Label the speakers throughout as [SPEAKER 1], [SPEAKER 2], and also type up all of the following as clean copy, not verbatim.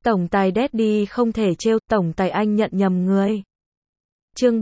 [SPEAKER 1] Tổng tài Daddy không thể trêu, tổng tài anh nhận nhầm người. Chương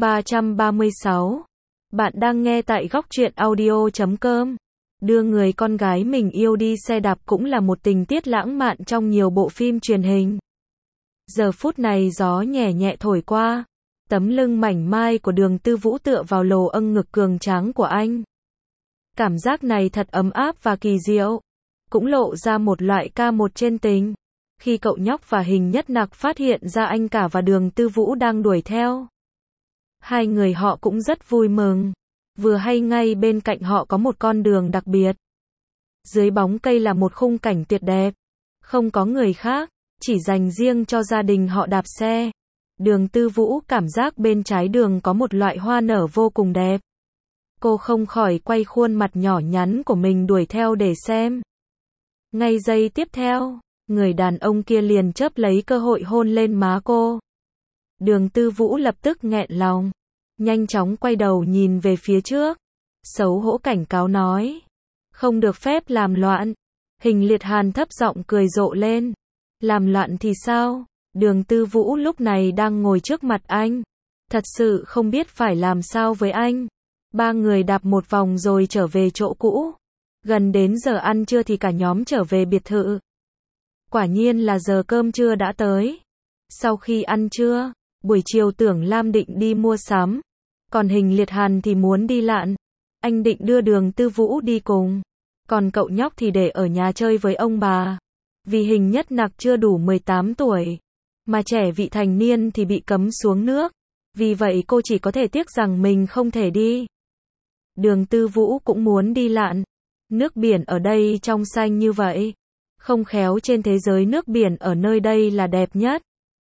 [SPEAKER 1] 336. Bạn đang nghe tại góc truyện audio.com. Đưa người con gái mình yêu đi xe đạp cũng là một tình tiết lãng mạn trong nhiều bộ phim truyền hình. Giờ phút này gió nhẹ nhẹ thổi qua, tấm lưng mảnh mai của Đường Tư Vũ tựa vào lồ âng ngực cường tráng của anh. Cảm giác này thật ấm áp và kỳ diệu, cũng lộ ra một loại ca một trên tình. Khi cậu nhóc và Hình Nhất Nặc phát hiện ra anh cả và Đường Tư Vũ đang đuổi theo, hai người họ cũng rất vui mừng. Vừa hay ngay bên cạnh họ có một con đường đặc biệt. Dưới bóng cây là một khung cảnh tuyệt đẹp, không có người khác, chỉ dành riêng cho gia đình họ đạp xe. Đường Tư Vũ cảm giác bên trái đường có một loại hoa nở vô cùng đẹp. Cô không khỏi quay khuôn mặt nhỏ nhắn của mình đuổi theo để xem. Ngay giây tiếp theo, người đàn ông kia liền chớp lấy cơ hội hôn lên má cô. Đường Tư Vũ lập tức nghẹn lòng, nhanh chóng quay đầu nhìn về phía trước, xấu hổ cảnh cáo nói: "Không được phép làm loạn." Hình Liệt Hàn thấp giọng cười rộ lên: "Làm loạn thì sao?" Đường Tư Vũ lúc này đang ngồi trước mặt anh, thật sự không biết phải làm sao với anh. Ba người đạp một vòng rồi trở về chỗ cũ. Gần đến giờ ăn trưa thì cả nhóm trở về biệt thự. Quả nhiên là giờ cơm trưa đã tới. Sau khi ăn trưa, buổi chiều Tưởng Lam định đi mua sắm, còn Hình Liệt Hàn thì muốn đi lặn. Anh định đưa Đường Tư Vũ đi cùng, còn cậu nhóc thì để ở nhà chơi với ông bà. Vì Hình Nhất Nặc chưa đủ 18 tuổi, mà trẻ vị thành niên thì bị cấm xuống nước. Vì vậy cô chỉ có thể tiếc rằng mình không thể đi. Đường Tư Vũ cũng muốn đi lặn. Nước biển ở đây trong xanh như vậy. Không khéo trên thế giới nước biển ở nơi đây là đẹp nhất.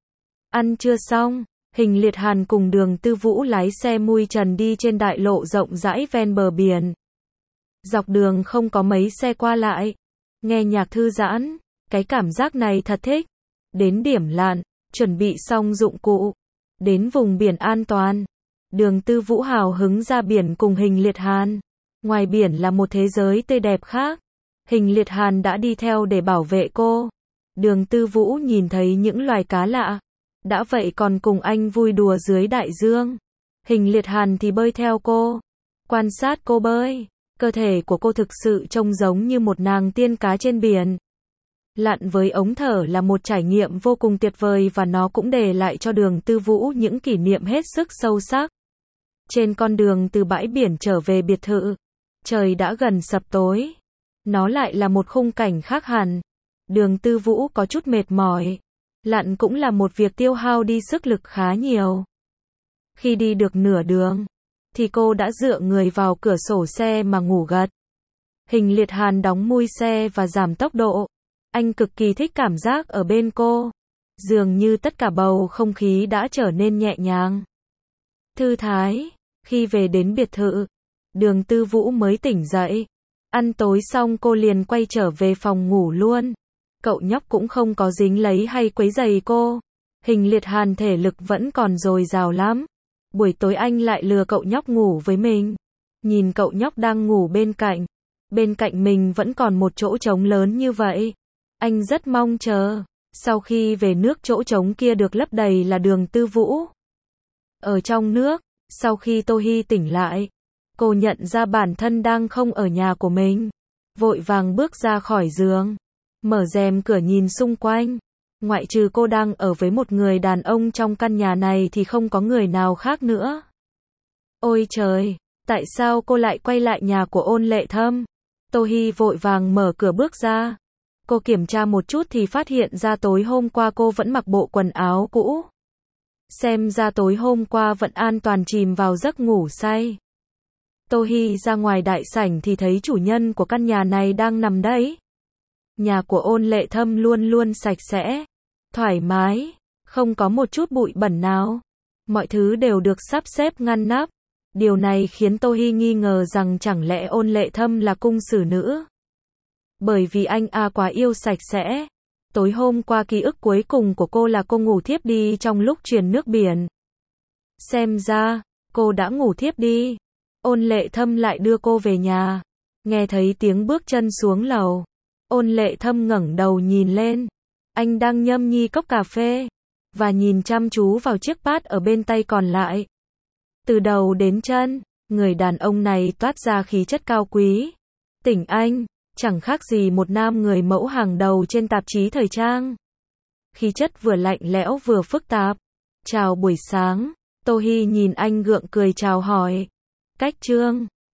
[SPEAKER 1] Ăn trưa xong, Hình Liệt Hàn cùng Đường Tư Vũ lái xe mui trần đi trên đại lộ rộng rãi ven bờ biển. Dọc đường không có mấy xe qua lại. Nghe nhạc thư giãn, cái cảm giác này thật thích. Đến điểm lặn, chuẩn bị xong dụng cụ. Đến vùng biển an toàn. Đường Tư Vũ hào hứng ra biển cùng Hình Liệt Hàn. Ngoài biển là một thế giới tươi đẹp khác. Hình Liệt Hàn đã đi theo để bảo vệ cô. Đường Tư Vũ nhìn thấy những loài cá lạ. Đã vậy còn cùng anh vui đùa dưới đại dương. Hình Liệt Hàn thì bơi theo cô. Quan sát cô bơi. Cơ thể của cô thực sự trông giống như một nàng tiên cá trên biển. Lặn với ống thở là một trải nghiệm vô cùng tuyệt vời và nó cũng để lại cho Đường Tư Vũ những kỷ niệm hết sức sâu sắc. Trên con đường từ bãi biển trở về biệt thự, trời đã gần sập tối. Nó lại là một khung cảnh khác hẳn. Đường Tư Vũ có chút mệt mỏi. Lặn cũng là một việc tiêu hao đi sức lực khá nhiều. Khi đi được nửa đường, thì cô đã dựa người vào cửa sổ xe mà ngủ gật. Hình Liệt Hàn đóng mui xe và giảm tốc độ. Anh cực kỳ thích cảm giác ở bên cô. Dường như tất cả bầu không khí đã trở nên nhẹ nhàng, thư thái. Khi về đến biệt thự, Đường Tư Vũ mới tỉnh dậy. Ăn tối xong cô liền quay trở về phòng ngủ luôn. Cậu nhóc cũng không có dính lấy hay quấy rầy cô. Hình Liệt Hàn thể lực vẫn còn dồi dào lắm. Buổi tối anh lại lừa cậu nhóc ngủ với mình. Nhìn cậu nhóc đang ngủ bên cạnh. Bên cạnh mình vẫn còn một chỗ trống lớn như vậy. Anh rất mong chờ. Sau khi về nước chỗ trống kia được lấp đầy là Đường Tư Vũ. Ở trong nước, sau khi Tô Hi tỉnh lại, cô nhận ra bản thân đang không ở nhà của mình. Vội vàng bước ra khỏi giường, mở rèm cửa nhìn xung quanh. Ngoại trừ cô đang ở với một người đàn ông trong căn nhà này thì không có người nào khác nữa. Ôi trời, tại sao cô lại quay lại nhà của Ôn Lệ Thâm? Tô Hi vội vàng mở cửa bước ra. Cô kiểm tra một chút thì phát hiện ra tối hôm qua cô vẫn mặc bộ quần áo cũ. Xem ra tối hôm qua vẫn an toàn chìm vào giấc ngủ say. Tô Hi ra ngoài đại sảnh thì thấy chủ nhân của căn nhà này đang nằm đấy. Nhà của Ôn Lệ Thâm luôn luôn sạch sẽ, thoải mái, không có một chút bụi bẩn nào. Mọi thứ đều được sắp xếp ngăn nắp. Điều này khiến Tô Hi nghi ngờ rằng chẳng lẽ Ôn Lệ Thâm là cung xử nữ. Bởi vì anh quá yêu sạch sẽ. Tối hôm qua ký ức cuối cùng của cô là cô ngủ thiếp đi trong lúc truyền nước biển. Xem ra, cô đã ngủ thiếp đi. Ôn Lệ Thâm lại đưa cô về nhà. Nghe thấy tiếng bước chân xuống lầu. Ôn Lệ Thâm ngẩng đầu nhìn lên. Anh đang nhâm nhi cốc cà phê, và nhìn chăm chú vào chiếc bát ở bên tay còn lại. Từ đầu đến chân, người đàn ông này toát ra khí chất cao quý. Tỉnh anh, chẳng khác gì một nam người mẫu hàng đầu trên tạp chí thời trang. Khí chất vừa lạnh lẽo vừa phức tạp. Chào buổi sáng, Tô Hi nhìn anh gượng cười chào hỏi. Cách Trương,